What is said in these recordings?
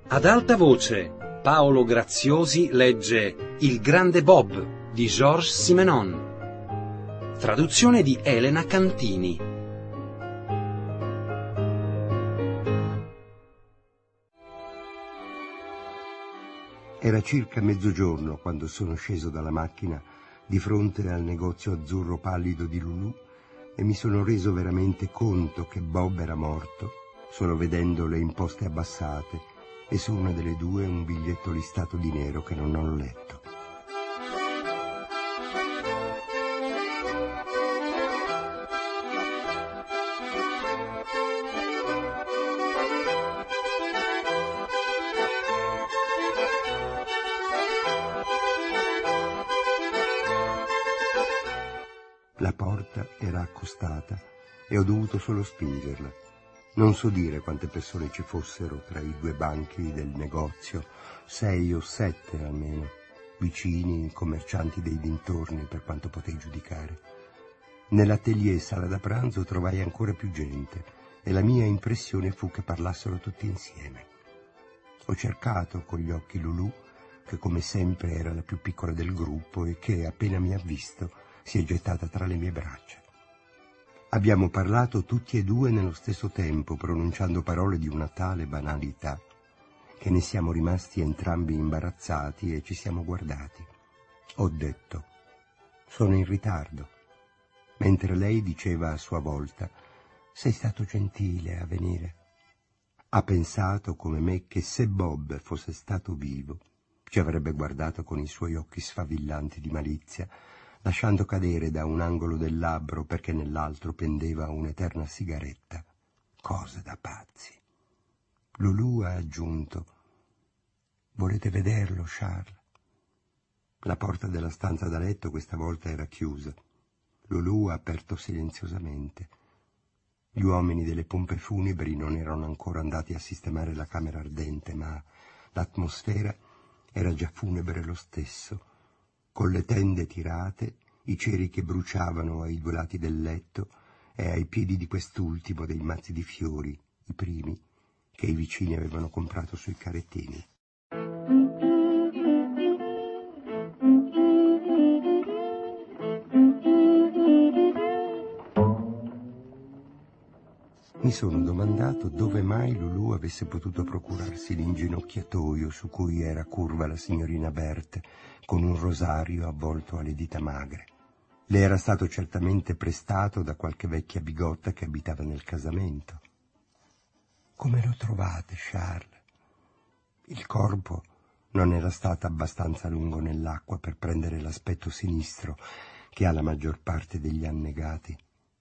Ad alta voce, Paolo Graziosi legge Il grande Bob di Georges Simenon. Traduzione di Elena Cantini. Era circa mezzogiorno quando sono sceso dalla macchina di fronte al negozio azzurro pallido di Lulù e mi sono reso veramente conto che Bob era morto, solo vedendo le imposte abbassate e su una delle due un biglietto listato di nero che non ho letto. La porta era accostata e ho dovuto solo spingerla. Non so dire quante persone ci fossero tra i due banchi del negozio, 6 o 7 almeno, vicini, commercianti dei dintorni per quanto potei giudicare. Nell'atelier sala da pranzo trovai ancora più gente e la mia impressione fu che parlassero tutti insieme. Ho cercato con gli occhi Lulù, che come sempre era la più piccola del gruppo e che, appena mi ha visto, si è gettata tra le mie braccia. Abbiamo parlato tutti e due nello stesso tempo, pronunciando parole di una tale banalità che ne siamo rimasti entrambi imbarazzati e ci siamo guardati. Ho detto: sono in ritardo, mentre lei diceva a sua volta: sei stato gentile a venire. Ha pensato come me che se Bob fosse stato vivo ci avrebbe guardato con i suoi occhi sfavillanti di malizia, lasciando cadere da un angolo del labbro perché nell'altro pendeva un'eterna sigaretta. Cose da pazzi. Lulù ha aggiunto: volete vederlo, Charles? La porta della stanza da letto questa volta era chiusa. Lulù ha aperto silenziosamente. Gli uomini delle pompe funebri non erano ancora andati a sistemare la camera ardente, ma l'atmosfera era già funebre lo stesso, con le tende tirate, i ceri che bruciavano ai due lati del letto e ai piedi di quest'ultimo dei mazzi di fiori, i primi, che i vicini avevano comprato sui carrettini. Mi sono domandato dove mai Lulù avesse potuto procurarsi l'inginocchiatoio su cui era curva la signorina Berthe, con un rosario avvolto alle dita magre. Le era stato certamente prestato da qualche vecchia bigotta che abitava nel casamento. Come lo trovate, Charles? Il corpo non era stato abbastanza lungo nell'acqua per prendere l'aspetto sinistro che ha la maggior parte degli annegati.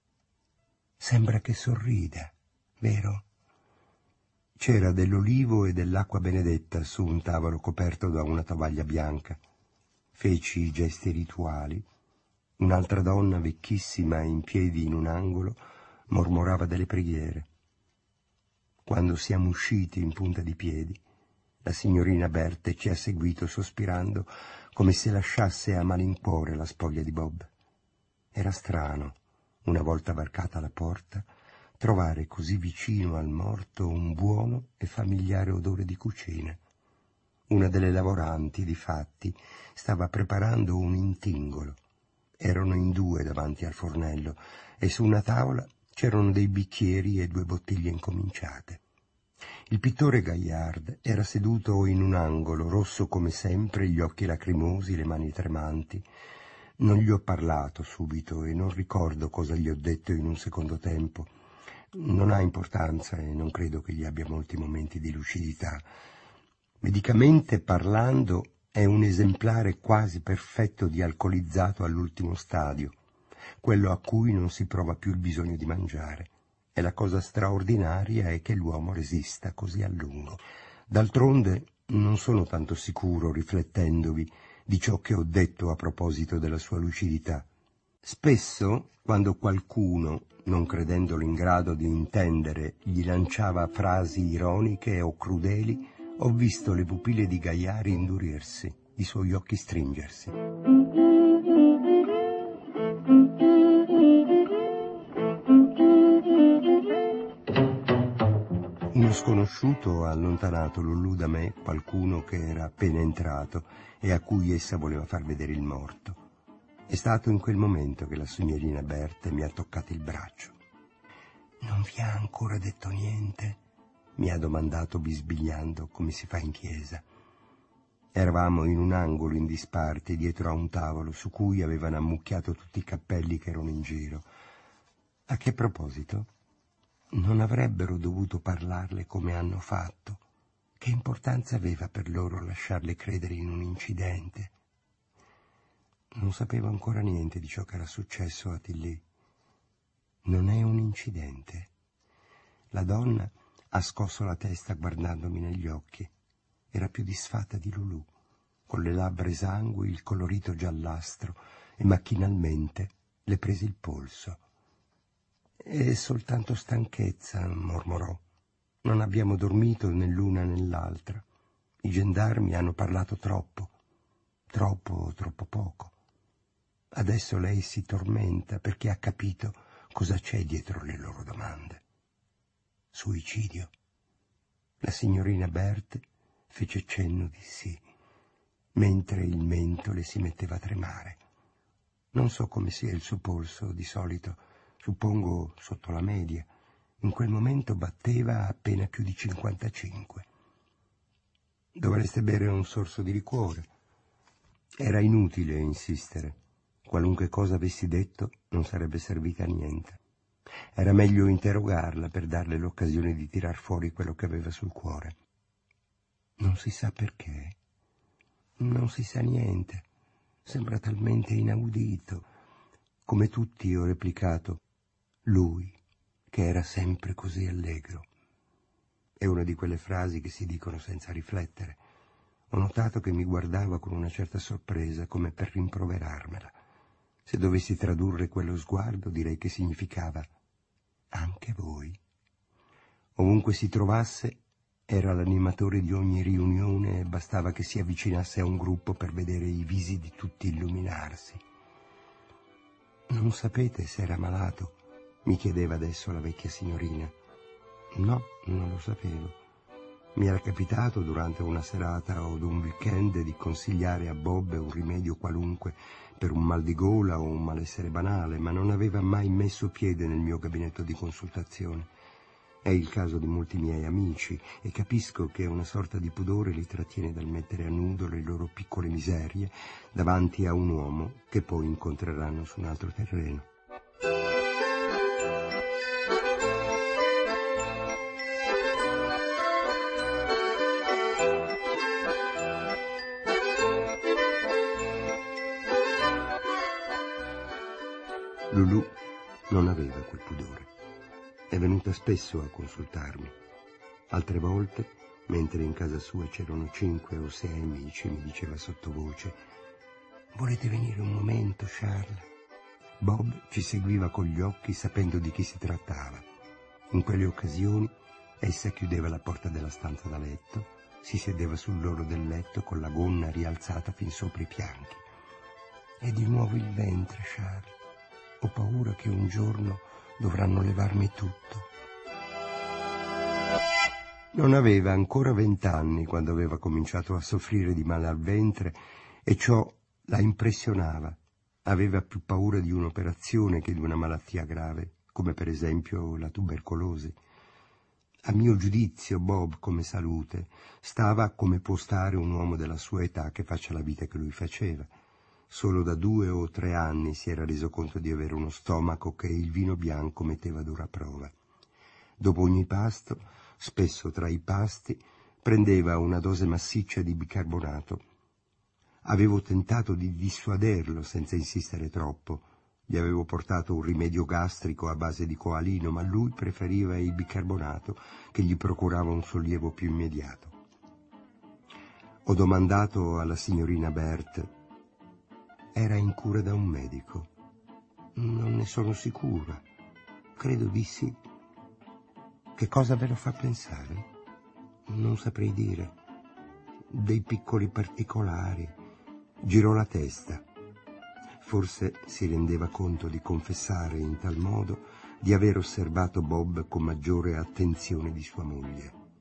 Sembra che sorrida, vero? C'era dell'olivo e dell'acqua benedetta su un tavolo coperto da una tovaglia bianca. Feci i gesti rituali. Un'altra donna vecchissima in piedi in un angolo mormorava delle preghiere. Quando siamo usciti in punta di piedi, la signorina Berthe ci ha seguito sospirando come se lasciasse a malincuore la spoglia di Bob. Era strano, una volta varcata la porta, trovare così vicino al morto un buono e familiare odore di cucina. Una delle lavoranti, difatti, stava preparando un intingolo. Erano in due davanti al fornello e su una tavola c'erano dei bicchieri e 2 bottiglie incominciate. Il pittore Gaillard era seduto in un angolo, rosso come sempre, gli occhi lacrimosi, le mani tremanti. Non gli ho parlato subito e non ricordo cosa gli ho detto in un secondo tempo. Non ha importanza e non credo che gli abbia molti momenti di lucidità. Medicamente parlando, è un esemplare quasi perfetto di alcolizzato all'ultimo stadio, quello a cui non si prova più il bisogno di mangiare. E la cosa straordinaria è che l'uomo resista così a lungo. D'altronde non sono tanto sicuro, riflettendovi, di ciò che ho detto a proposito della sua lucidità. Spesso, quando qualcuno, non credendolo in grado di intendere, gli lanciava frasi ironiche o crudeli, ho visto le pupille di Gaillard indurirsi, i suoi occhi stringersi. In sconosciuto ha allontanato Lulù da me, qualcuno che era appena entrato e a cui essa voleva far vedere il morto. È stato in quel momento che la signorina Berthe mi ha toccato il braccio. «Non vi ha ancora detto niente?» mi ha domandato bisbigliando, come si fa in chiesa. Eravamo in un angolo in disparte dietro a un tavolo su cui avevano ammucchiato tutti i cappelli che erano in giro. A che proposito? Non avrebbero dovuto parlarle come hanno fatto? Che importanza aveva per loro lasciarle credere in un incidente? Non sapevo ancora niente di ciò che era successo a Tilly. Non è un incidente. La donna ha scosso la testa guardandomi negli occhi. Era più disfatta di Lulù, con le labbra esangui, il colorito giallastro, e macchinalmente le prese il polso. «È soltanto stanchezza», mormorò. «Non abbiamo dormito né l'una né l'altra. I gendarmi hanno parlato troppo poco. Adesso lei si tormenta perché ha capito cosa c'è dietro le loro domande. Suicidio?» La signorina Berthe fece cenno di sì, mentre il mento le si metteva a tremare. Non so come sia il suo polso di solito, suppongo sotto la media. In quel momento batteva appena più di 55. «Dovreste bere un sorso di liquore». Era inutile insistere. Qualunque cosa avessi detto non sarebbe servita a niente. Era meglio interrogarla per darle l'occasione di tirar fuori quello che aveva sul cuore. Non si sa perché. Non si sa niente. Sembra talmente inaudito. Come tutti ho replicato: lui, che era sempre così allegro. È una di quelle frasi che si dicono senza riflettere. Ho notato che mi guardava con una certa sorpresa, come per rimproverarmela. Se dovessi tradurre quello sguardo, direi che significava: anche voi. Ovunque si trovasse, era l'animatore di ogni riunione e bastava che si avvicinasse a un gruppo per vedere i visi di tutti illuminarsi. «Non sapete se era malato?» mi chiedeva adesso la vecchia signorina. No, non lo sapevo. Mi era capitato durante una serata o un weekend di consigliare a Bob un rimedio qualunque per un mal di gola o un malessere banale, ma non aveva mai messo piede nel mio gabinetto di consultazione. È il caso di molti miei amici e capisco che una sorta di pudore li trattiene dal mettere a nudo le loro piccole miserie davanti a un uomo che poi incontreranno su un altro terreno. Lulù non aveva quel pudore. È venuta spesso a consultarmi. Altre volte, mentre in casa sua c'erano 5 o 6 amici, mi diceva sottovoce: «Volete venire un momento, Charles?» Bob ci seguiva con gli occhi, sapendo di chi si trattava. In quelle occasioni essa chiudeva la porta della stanza da letto, si sedeva sull'orlo del letto con la gonna rialzata fin sopra i fianchi. «E di nuovo il ventre, Charles. Ho paura che un giorno dovranno levarmi tutto». Non aveva ancora 20 anni quando aveva cominciato a soffrire di male al ventre e ciò la impressionava. Aveva più paura di un'operazione che di una malattia grave, come per esempio la tubercolosi. A mio giudizio Bob, come salute, stava come può stare un uomo della sua età che faccia la vita che lui faceva. Solo da 2 o 3 anni si era reso conto di avere uno stomaco che il vino bianco metteva a dura prova. Dopo ogni pasto, spesso tra i pasti, prendeva una dose massiccia di bicarbonato. Avevo tentato di dissuaderlo senza insistere troppo. Gli avevo portato un rimedio gastrico a base di coalino, ma lui preferiva il bicarbonato, che gli procurava un sollievo più immediato. Ho domandato alla signorina Berthe: «Era in cura da un medico?» «Non ne sono sicura. Credo di sì». «Che cosa ve lo fa pensare?» «Non saprei dire. Dei piccoli particolari». Girò la testa. Forse si rendeva conto di confessare in tal modo di aver osservato Bob con maggiore attenzione di sua moglie.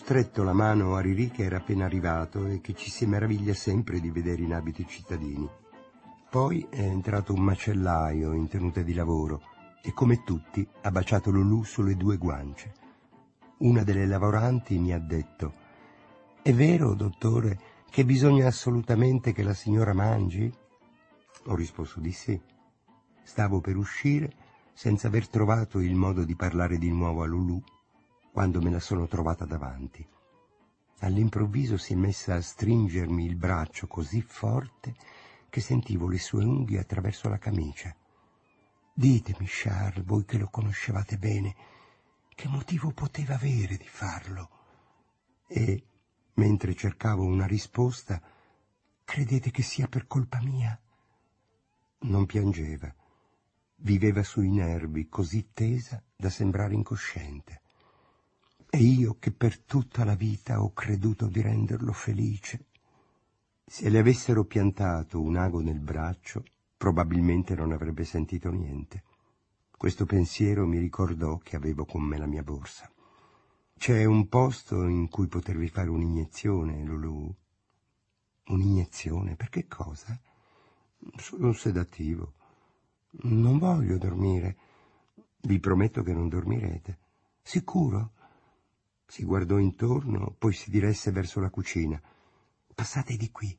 stretto la mano a Rirì, che era appena arrivato e che ci si meraviglia sempre di vedere in abiti cittadini. Poi è entrato un macellaio in tenuta di lavoro e, come tutti, ha baciato Lulù sulle 2 guance. Una delle lavoranti mi ha detto: «È vero, dottore, che bisogna assolutamente che la signora mangi?» Ho risposto di sì. Stavo per uscire senza aver trovato il modo di parlare di nuovo a Lulù quando me la sono trovata davanti. All'improvviso si è messa a stringermi il braccio così forte che sentivo le sue unghie attraverso la camicia. «Ditemi, Charles, voi che lo conoscevate bene, che motivo poteva avere di farlo?» E, mentre cercavo una risposta: «Credete che sia per colpa mia?» Non piangeva. Viveva sui nervi, così tesa da sembrare incosciente. E io, che per tutta la vita ho creduto di renderlo felice. Se le avessero piantato un ago nel braccio, probabilmente non avrebbe sentito niente. Questo pensiero mi ricordò che avevo con me la mia borsa. «C'è un posto in cui potervi fare un'iniezione, Lulù?» «Un'iniezione? Per che cosa?» «Solo un sedativo. Non voglio dormire». «Vi prometto che non dormirete». «Sicuro?» Si guardò intorno, poi si diresse verso la cucina. «Passate di qui».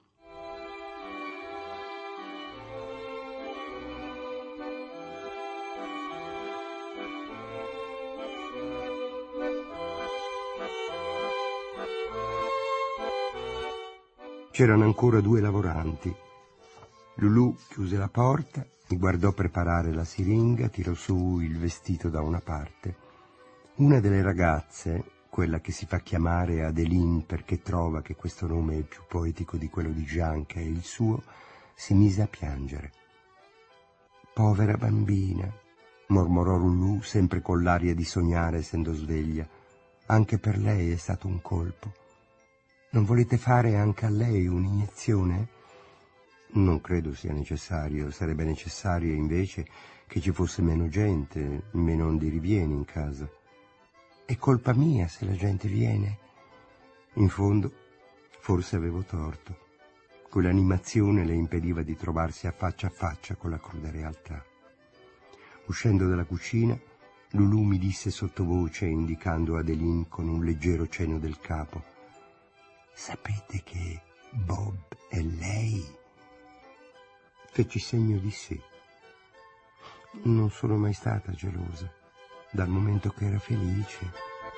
C'erano ancora 2 lavoranti. Lulù chiuse la porta, mi guardò preparare la siringa, tirò su il vestito da una parte. Una delle ragazze, quella che si fa chiamare Adeline perché trova che questo nome è più poetico di quello di Jean, che è il suo, si mise a piangere. «Povera bambina», mormorò Lulù, sempre con l'aria di sognare essendo sveglia. «Anche per lei è stato un colpo. Non volete fare anche a lei un'iniezione?» «Non credo sia necessario. Sarebbe necessario invece che ci fosse meno gente, meno andirivieni in casa». «È colpa mia se la gente viene?» In fondo, forse avevo torto. Quell'animazione le impediva di trovarsi a faccia con la cruda realtà. Uscendo dalla cucina, Lulù mi disse sottovoce, indicando Adeline con un leggero cenno del capo: «Sapete che Bob è lei?» Feci segno di sì. Non sono mai stata gelosa, dal momento che era felice.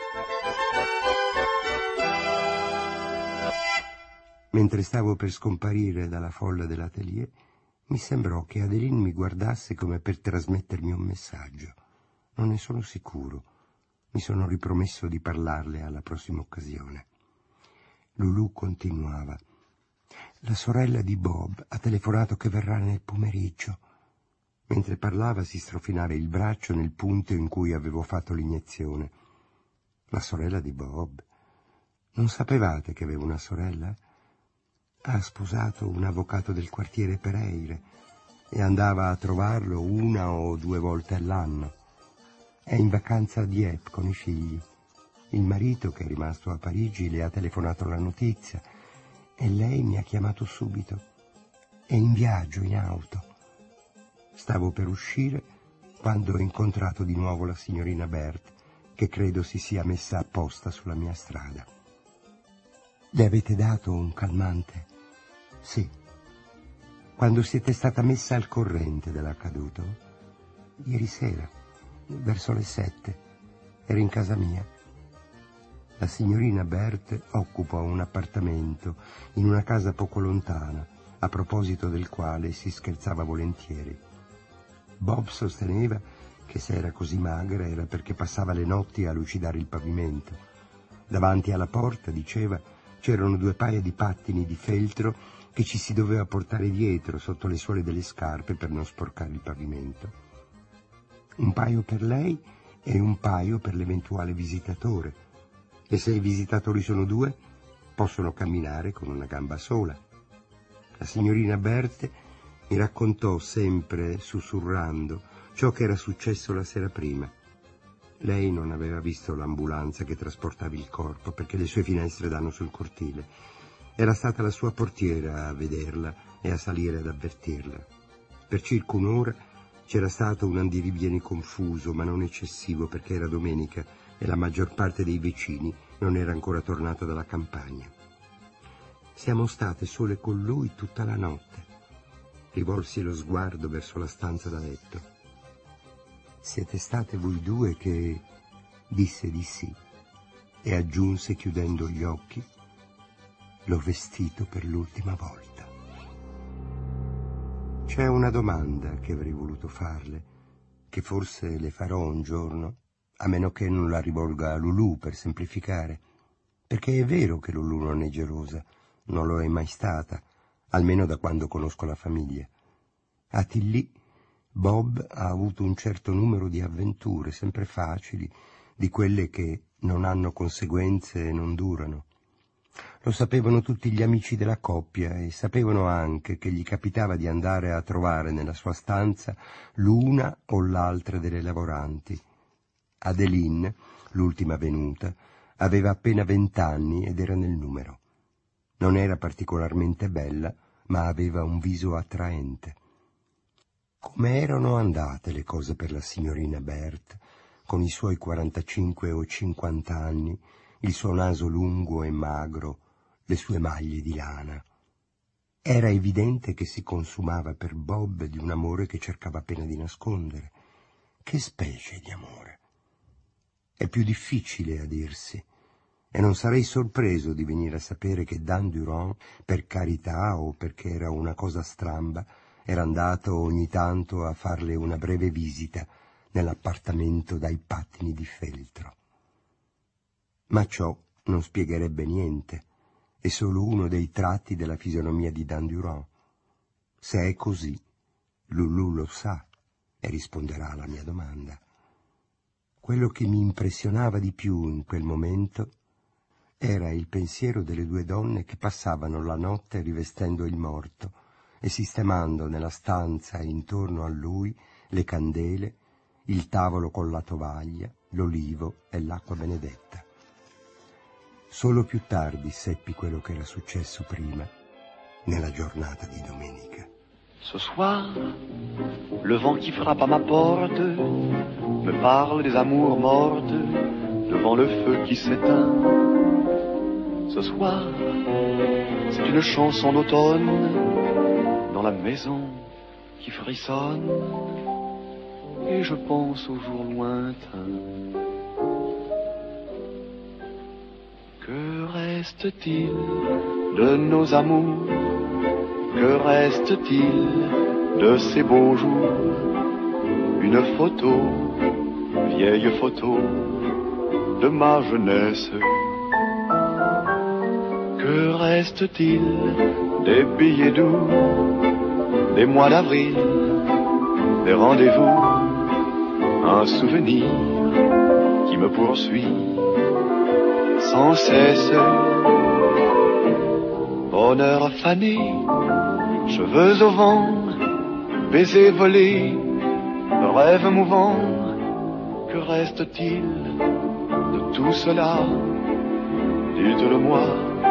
Mentre stavo per scomparire dalla folla dell'atelier, mi sembrò che Adeline mi guardasse come per trasmettermi un messaggio. Non ne sono sicuro. Mi sono ripromesso di parlarle alla prossima occasione. Lulù continuava: «La sorella di Bob ha telefonato che verrà nel pomeriggio». Mentre parlava si strofinava il braccio nel punto in cui avevo fatto l'iniezione. «La sorella di Bob? Non sapevate che avevo una sorella?» «Ha sposato un avvocato del quartiere Pereire e andava a trovarlo 1 o 2 volte all'anno. È in vacanza a Dieppe con i figli. Il marito, che è rimasto a Parigi, le ha telefonato la notizia e lei mi ha chiamato subito. È in viaggio in auto. Stavo per uscire quando ho incontrato di nuovo la signorina Berthe, che credo si sia messa apposta sulla mia strada». «Le avete dato un calmante?» «Sì». «Quando siete stata messa al corrente dell'accaduto?» «Ieri sera, verso le 7. Ero in casa mia». La signorina Berthe occupa un appartamento in una casa poco lontana, a proposito del quale si scherzava volentieri. Bob sosteneva che se era così magra era perché passava le notti a lucidare il pavimento. Davanti alla porta, diceva, c'erano 2 paia di pattini di feltro che ci si doveva portare dietro sotto le suole delle scarpe per non sporcare il pavimento. Un paio per lei e un paio per l'eventuale visitatore. E se i visitatori sono 2, possono camminare con una gamba sola. La signorina Berthe mi raccontò sempre, sussurrando, ciò che era successo la sera prima. Lei non aveva visto l'ambulanza che trasportava il corpo perché le sue finestre danno sul cortile. Era stata la sua portiera a vederla e a salire ad avvertirla. Per circa un'ora c'era stato un andirivieni confuso, ma non eccessivo, perché era domenica e la maggior parte dei vicini non era ancora tornata dalla campagna. Siamo state sole con lui tutta la notte. Rivolsi lo sguardo verso la stanza da letto. Siete state voi due che... Disse di sì e aggiunse chiudendo gli occhi: l'ho vestito per l'ultima volta. C'è una domanda che avrei voluto farle, che forse le farò un giorno, a meno che non la rivolga a Lulù per semplificare, perché è vero che Lulù non è gelosa, non lo è mai stata, almeno da quando conosco la famiglia. A Tilly, Bob ha avuto un certo numero di avventure, sempre facili, di quelle che non hanno conseguenze e non durano. Lo sapevano tutti gli amici della coppia e sapevano anche che gli capitava di andare a trovare nella sua stanza l'una o l'altra delle lavoranti. Adeline, l'ultima venuta, aveva appena 20 anni ed era nel numero. Non era particolarmente bella, ma aveva un viso attraente. Come erano andate le cose per la signorina Berthe, con i suoi 45 o 50 anni, il suo naso lungo e magro, le sue maglie di lana? Era evidente che si consumava per Bob di un amore che cercava appena di nascondere. Che specie di amore? È più difficile a dirsi, e non sarei sorpreso di venire a sapere che Dan Durand, per carità o perché era una cosa stramba, era andato ogni tanto a farle una breve visita nell'appartamento dai pattini di feltro. Ma ciò non spiegherebbe niente, è solo uno dei tratti della fisionomia di Dan Durand. Se è così, Lulù lo sa e risponderà alla mia domanda. Quello che mi impressionava di più in quel momento era il pensiero delle due donne che passavano la notte rivestendo il morto e sistemando nella stanza intorno a lui le candele, il tavolo con la tovaglia, l'olivo e l'acqua benedetta. Solo più tardi seppi quello che era successo prima, nella giornata di domenica. Ce soir, le vent qui frappe à ma porte me parle des amours mortes devant le feu qui s'éteint. Ce soir, c'est une chanson d'automne dans la maison qui frissonne et je pense aux jours lointains. Que reste-t-il de nos amours? Que reste-t-il de ces beaux jours? Une photo, vieille photo de ma jeunesse. Que reste-t-il des billets doux, des mois d'avril, des rendez-vous? Un souvenir qui me poursuit sans cesse. Bonheur fané, cheveux au vent, baisers volés, rêves mouvants. Que reste-t-il de tout cela? Dites-le-moi.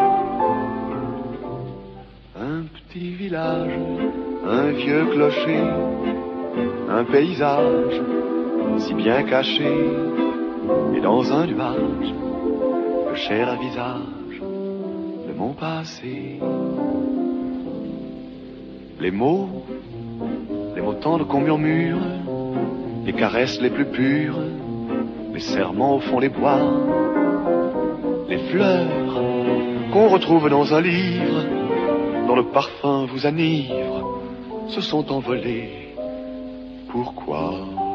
Un petit village, un vieux clocher, un paysage si bien caché, et dans un nuage, le cher visage de mon passé. Les mots tendres qu'on murmure, les caresses les plus pures, les serments au fond des bois, les fleurs qu'on retrouve dans un livre, dont le parfum vous enivre, se sont envolés. Pourquoi?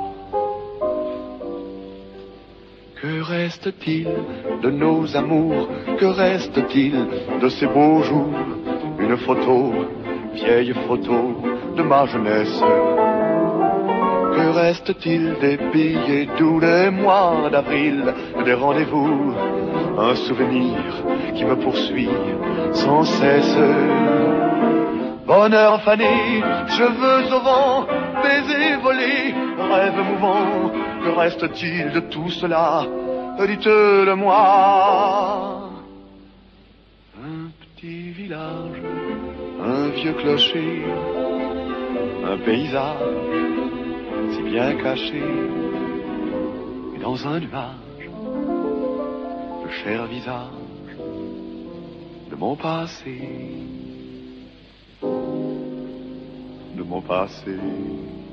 Que reste-t-il de nos amours? Que reste-t-il de ces beaux jours? Une photo, vieille photo de ma jeunesse. Que reste-t-il des billets doux, des mois d'avril, des rendez-vous? Un souvenir qui me poursuit sans cesse. Bonheur fané, cheveux au vent, baisers volés, rêves mouvants. que reste-t-il de tout cela? Dites-le-moi. Un petit village, un vieux clocher, un paysage si bien caché, et dans un nuage, le cher visage de mon passé, de mon passé.